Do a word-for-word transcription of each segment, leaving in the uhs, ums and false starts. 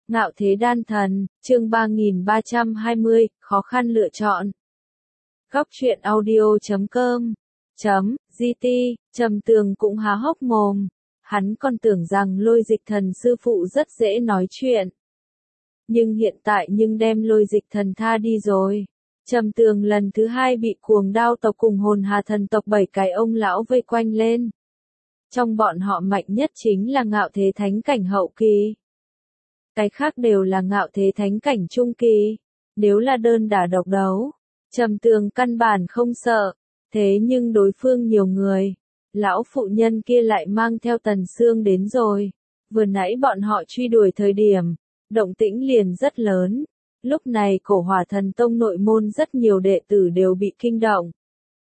Ngạo thế đan thần, chương ba nghìn ba trăm hai mươi, khó khăn lựa chọn. Góc truyện audio chấm com chấm gt, Trầm Tường cũng há hốc mồm. Hắn còn tưởng rằng Lôi Dịch Thần sư phụ rất dễ nói chuyện. Nhưng hiện tại nhưng đem Lôi Dịch Thần tha đi rồi. Trầm Tường lần thứ hai bị Cuồng Đao tộc cùng Hồn Hà thần tộc bảy cái ông lão vây quanh lên. Trong bọn họ mạnh nhất chính là Ngạo Thế thánh cảnh hậu kỳ. Cái khác đều là Ngạo Thế thánh cảnh trung kỳ. Nếu là đơn đả độc đấu, Trầm Tường căn bản không sợ. Thế nhưng đối phương nhiều người. Lão phụ nhân kia lại mang theo Tần Sương đến rồi. Vừa nãy bọn họ truy đuổi thời điểm, động tĩnh liền rất lớn. Lúc này Cổ Hỏa Thần Tông nội môn rất nhiều đệ tử đều bị kinh động.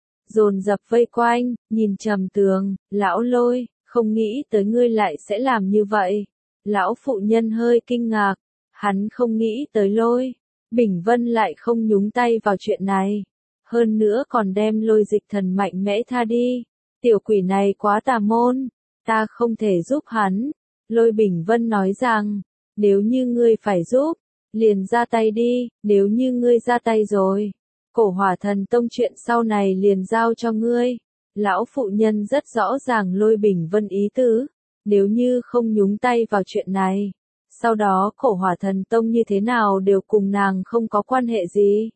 Dồn dập vây quanh, nhìn Trầm Tường, lão Lôi, không nghĩ tới ngươi lại sẽ làm như vậy. Lão phụ nhân hơi kinh ngạc, hắn không nghĩ tới Lôi Bình Vân lại không nhúng tay vào chuyện này. Hơn nữa còn đem Lôi Dịch Thần mạnh mẽ tha đi. Tiểu quỷ này quá tà môn, ta không thể giúp hắn. Lôi Bình Vân nói rằng, nếu như ngươi phải giúp, liền ra tay đi, nếu như ngươi ra tay rồi, Cổ Hỏa Thần Tông chuyện sau này liền giao cho ngươi. Lão phụ nhân rất rõ ràng Lôi Bình Vân ý tứ, nếu như không nhúng tay vào chuyện này, sau đó Cổ Hỏa Thần Tông như thế nào đều cùng nàng không có quan hệ gì.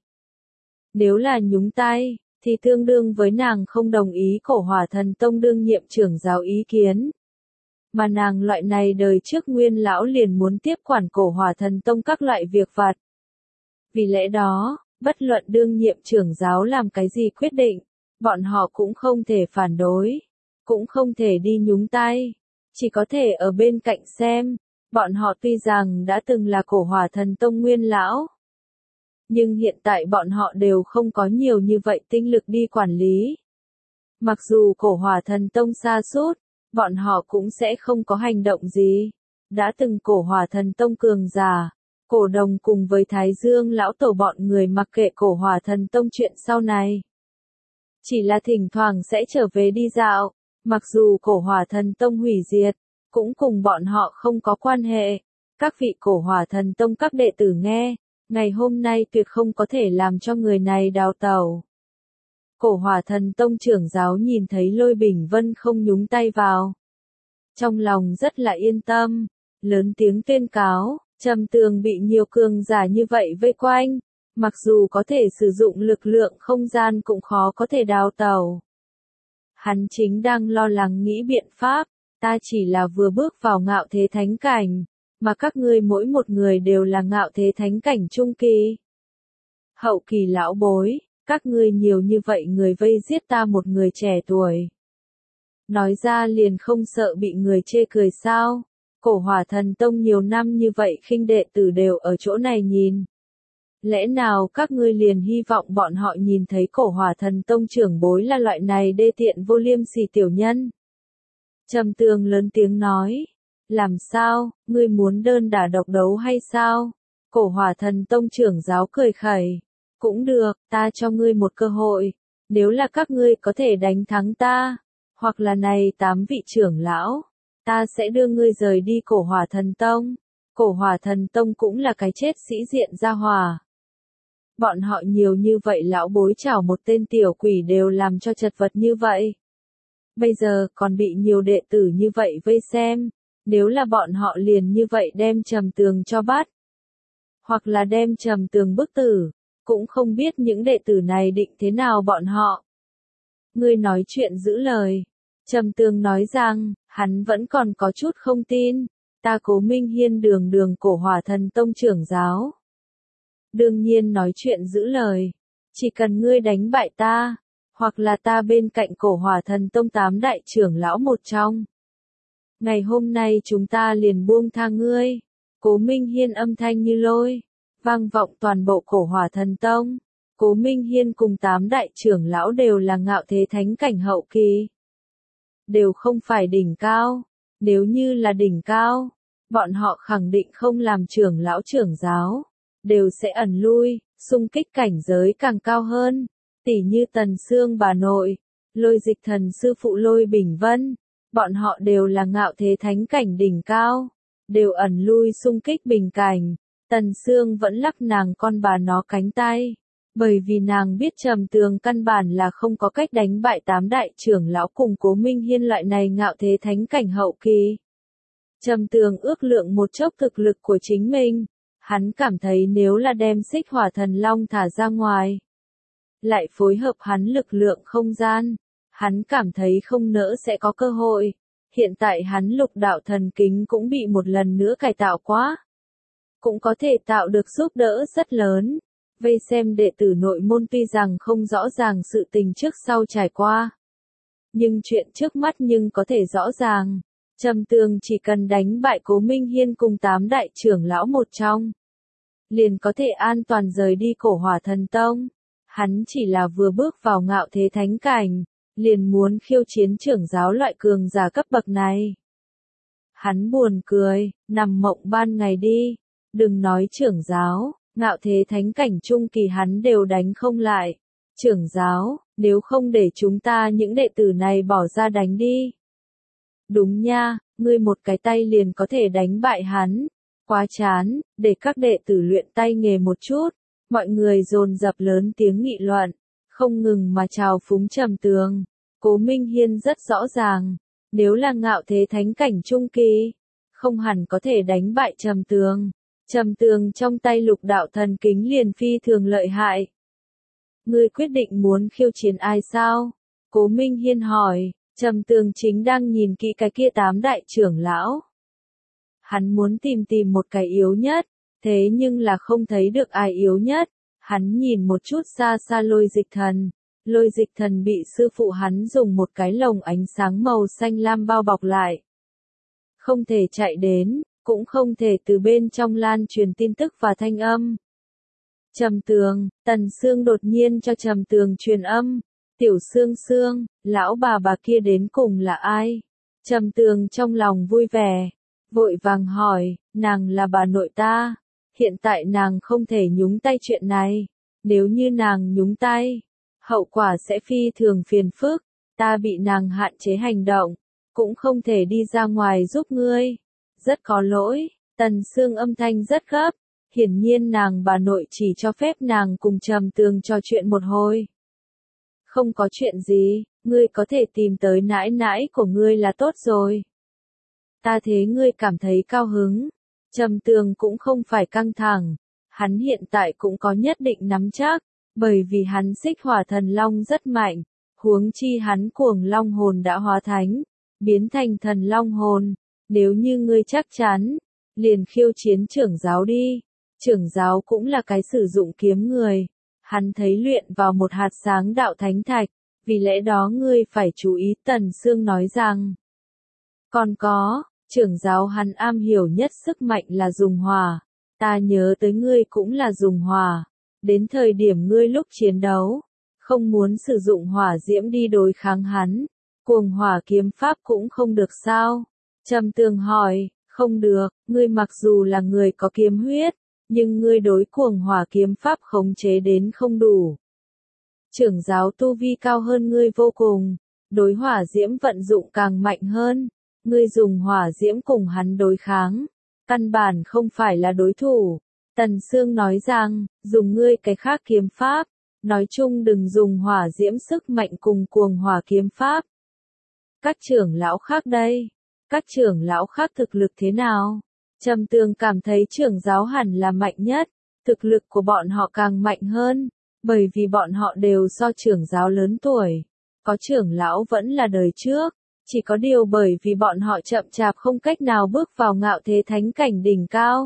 Nếu là nhúng tay, thì tương đương với nàng không đồng ý Cổ Hỏa Thần Tông đương nhiệm trưởng giáo ý kiến. Mà nàng loại này đời trước nguyên lão liền muốn tiếp quản Cổ Hỏa Thần Tông các loại việc vặt. Vì lẽ đó, bất luận đương nhiệm trưởng giáo làm cái gì quyết định, bọn họ cũng không thể phản đối, cũng không thể đi nhúng tay, chỉ có thể ở bên cạnh xem. Bọn họ tuy rằng đã từng là Cổ Hỏa Thần Tông nguyên lão, nhưng hiện tại bọn họ đều không có nhiều như vậy tinh lực đi quản lý. Mặc dù Cổ Hỏa Thần Tông sa sút, bọn họ cũng sẽ không có hành động gì. Đã từng Cổ Hỏa Thần Tông cường giả, Cổ Đồng cùng với Thái Dương lão tổ bọn người mặc kệ Cổ Hỏa Thần Tông chuyện sau này. Chỉ là thỉnh thoảng sẽ trở về đi dạo, mặc dù Cổ Hỏa Thần Tông hủy diệt, cũng cùng bọn họ không có quan hệ. Các vị Cổ Hỏa Thần Tông các đệ tử nghe, ngày hôm nay tuyệt không có thể làm cho người này đào tẩu. Cổ Hỏa Thần Tông trưởng giáo nhìn thấy Lôi Bình Vân không nhúng tay vào, trong lòng rất là yên tâm, lớn tiếng tuyên cáo, Trầm Tường bị nhiều cường giả như vậy vây quanh, mặc dù có thể sử dụng lực lượng không gian cũng khó có thể đào tẩu. Hắn chính đang lo lắng nghĩ biện pháp, ta chỉ là vừa bước vào Ngạo Thế thánh cảnh, mà các ngươi mỗi một người đều là Ngạo Thế thánh cảnh trung kỳ. Hậu kỳ lão bối, các ngươi nhiều như vậy người vây giết ta một người trẻ tuổi. Nói ra liền không sợ bị người chê cười sao? Cổ Hỏa Thần Tông nhiều năm như vậy khinh đệ tử đều ở chỗ này nhìn. Lẽ nào các ngươi liền hy vọng bọn họ nhìn thấy Cổ Hỏa Thần Tông trưởng bối là loại này đê tiện vô liêm sỉ tiểu nhân? Trầm Tường lớn tiếng nói, làm sao, ngươi muốn đơn đả độc đấu hay sao? Cổ Hỏa Thần Tông trưởng giáo cười khẩy, cũng được, ta cho ngươi một cơ hội, nếu là các ngươi có thể đánh thắng ta, hoặc là này tám vị trưởng lão, ta sẽ đưa ngươi rời đi Cổ Hỏa Thần Tông. Cổ Hỏa Thần Tông cũng là cái chết sĩ diện ra hòa. Bọn họ nhiều như vậy lão bối chảo một tên tiểu quỷ đều làm cho chật vật như vậy. Bây giờ còn bị nhiều đệ tử như vậy vây xem, nếu là bọn họ liền như vậy đem Trầm Tường cho bắt, hoặc là đem Trầm Tường bức tử, cũng không biết những đệ tử này định thế nào bọn họ. Ngươi nói chuyện giữ lời. Trầm Tường nói rằng, hắn vẫn còn có chút không tin, ta Cố Minh Hiên đường đường Cổ Hỏa Thần Tông trưởng giáo. Đương nhiên nói chuyện giữ lời, chỉ cần ngươi đánh bại ta, hoặc là ta bên cạnh Cổ Hỏa Thần Tông tám đại trưởng lão một trong. Ngày hôm nay chúng ta liền buông tha ngươi. Cố Minh Hiên âm thanh như lôi, vang vọng toàn bộ Cổ Hỏa Thần Tông. Cố Minh Hiên cùng tám đại trưởng lão đều là Ngạo Thế thánh cảnh hậu kỳ. Đều không phải đỉnh cao. Nếu như là đỉnh cao, bọn họ khẳng định không làm trưởng lão trưởng giáo, đều sẽ ẩn lui, xung kích cảnh giới càng cao hơn. Tỷ như Tần Sương bà nội, Lôi Dịch Thần sư phụ Lôi Bình Vân, bọn họ đều là Ngạo Thế thánh cảnh đỉnh cao. đều ẩn lui xung kích bình cảnh. Tần Sương vẫn lắc nàng con bà nó cánh tay, bởi vì nàng biết Trầm Tường căn bản là không có cách đánh bại tám đại trưởng lão cùng Cố Minh Hiên loại này ngạo thế thánh cảnh hậu kỳ. Trầm Tường ước lượng một chốc thực lực của chính mình, hắn cảm thấy nếu là đem Xích Hỏa Thần Long thả ra ngoài, lại phối hợp hắn lực lượng không gian, hắn cảm thấy không nỡ sẽ có cơ hội. Hiện tại hắn lục đạo thần kính cũng bị một lần nữa cải tạo quá, cũng có thể tạo được giúp đỡ rất lớn. Vây xem đệ tử nội môn tuy rằng không rõ ràng sự tình trước sau trải qua, nhưng chuyện trước mắt nhưng có thể rõ ràng. Trầm Tường chỉ cần đánh bại Cố Minh Hiên cùng tám đại trưởng lão một trong, liền có thể an toàn rời đi Cổ Hỏa Thần Tông. Hắn chỉ là vừa bước vào ngạo thế thánh cảnh, liền muốn khiêu chiến trưởng giáo loại cường giả cấp bậc này. Hắn buồn cười, nằm mộng ban ngày đi, đừng nói trưởng giáo, ngạo thế thánh cảnh trung kỳ hắn đều đánh không lại. Trưởng giáo, nếu không để chúng ta những đệ tử này bỏ ra đánh đi. Đúng nha, ngươi một cái tay liền có thể đánh bại hắn. Quá chán, để các đệ tử luyện tay nghề một chút. Mọi người dồn dập lớn tiếng nghị luận, không ngừng mà chào phúng Trầm Tường. Cố Minh Hiên rất rõ ràng, nếu là ngạo thế thánh cảnh trung kỳ, không hẳn có thể đánh bại Trầm Tường. Trầm Tường trong tay lục đạo thần kính liền phi thường lợi hại. Ngươi quyết định muốn khiêu chiến ai sao? Cố Minh Hiên hỏi. Trầm Tường chính đang nhìn kỹ cái kia tám đại trưởng lão. Hắn muốn tìm tìm một cái yếu nhất, thế nhưng là không thấy được ai yếu nhất. Hắn nhìn một chút xa xa Lôi Dịch Thần. Lôi Dịch Thần bị sư phụ hắn dùng một cái lồng ánh sáng màu xanh lam bao bọc lại. Không thể chạy đến, cũng không thể từ bên trong lan truyền tin tức và thanh âm. Trầm Tường, Tần Sương đột nhiên cho Trầm Tường truyền âm. Tiểu Sương Sương, lão bà bà kia đến cùng là ai? Trầm Tường trong lòng vui vẻ, vội vàng hỏi, nàng là bà nội ta. Hiện tại nàng không thể nhúng tay chuyện này. Nếu như nàng nhúng tay, hậu quả sẽ phi thường phiền phức. Ta bị nàng hạn chế hành động, cũng không thể đi ra ngoài giúp ngươi. Rất có lỗi. Tần Sương âm thanh rất gấp. Hiển nhiên nàng bà nội chỉ cho phép nàng cùng Trầm Tường trò chuyện một hồi. Không có chuyện gì, ngươi có thể tìm tới nãi nãi của ngươi là tốt rồi. Ta thế ngươi cảm thấy cao hứng. Trầm Tường cũng không phải căng thẳng, hắn hiện tại cũng có nhất định nắm chắc, bởi vì hắn Xích Hỏa Thần Long rất mạnh, huống chi hắn Cuồng Long hồn đã hóa thánh, biến thành Thần Long hồn. Nếu như ngươi chắc chắn, liền khiêu chiến trưởng giáo đi. Trưởng giáo cũng là cái sử dụng kiếm người. Hắn thấy luyện vào một hạt sáng đạo thánh thạch, vì lẽ đó ngươi phải chú ý. Tần Sương nói rằng. Còn có, trưởng giáo hắn am hiểu nhất sức mạnh là dùng hỏa. Ta nhớ tới ngươi cũng là dùng hỏa. Đến thời điểm ngươi lúc chiến đấu, không muốn sử dụng hỏa diễm đi đối kháng hắn. Cuồng hỏa kiếm pháp cũng không được sao? Trầm Tường hỏi. Không được, ngươi mặc dù là người có kiếm huyết, nhưng ngươi đối cuồng hỏa kiếm pháp khống chế đến không đủ. Trưởng giáo tu vi cao hơn ngươi vô cùng, đối hỏa diễm vận dụng càng mạnh hơn, ngươi dùng hỏa diễm cùng hắn đối kháng, căn bản không phải là đối thủ. Tần Sương nói rằng, dùng ngươi cái khác kiếm pháp, nói chung đừng dùng hỏa diễm sức mạnh cùng cuồng hỏa kiếm pháp. Các trưởng lão khác đây, các trưởng lão khác thực lực thế nào? Trầm Tường cảm thấy trưởng giáo hẳn là mạnh nhất, thực lực của bọn họ càng mạnh hơn, bởi vì bọn họ đều so trưởng giáo lớn tuổi. Có trưởng lão vẫn là đời trước, chỉ có điều bởi vì bọn họ chậm chạp không cách nào bước vào ngạo thế thánh cảnh đỉnh cao.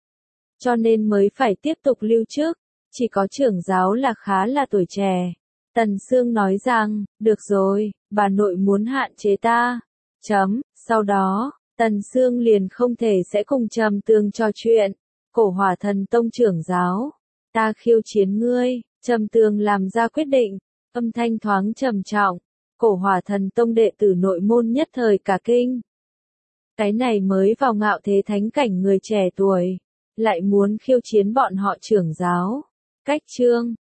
Cho nên mới phải tiếp tục lưu chức, chỉ có trưởng giáo là khá là tuổi trẻ. Tần Sương nói rằng, được rồi, bà nội muốn hạn chế ta. Chấm, sau đó. Tần Sương liền không thể sẽ cùng Trầm Tường trò chuyện. Cổ Hỏa Thần Tông trưởng giáo, ta khiêu chiến ngươi. Trầm Tường làm ra quyết định, âm thanh thoáng trầm trọng. Cổ Hỏa Thần Tông đệ tử nội môn nhất thời cả kinh. Cái này mới vào ngạo thế thánh cảnh người trẻ tuổi, lại muốn khiêu chiến bọn họ trưởng giáo. Cách chương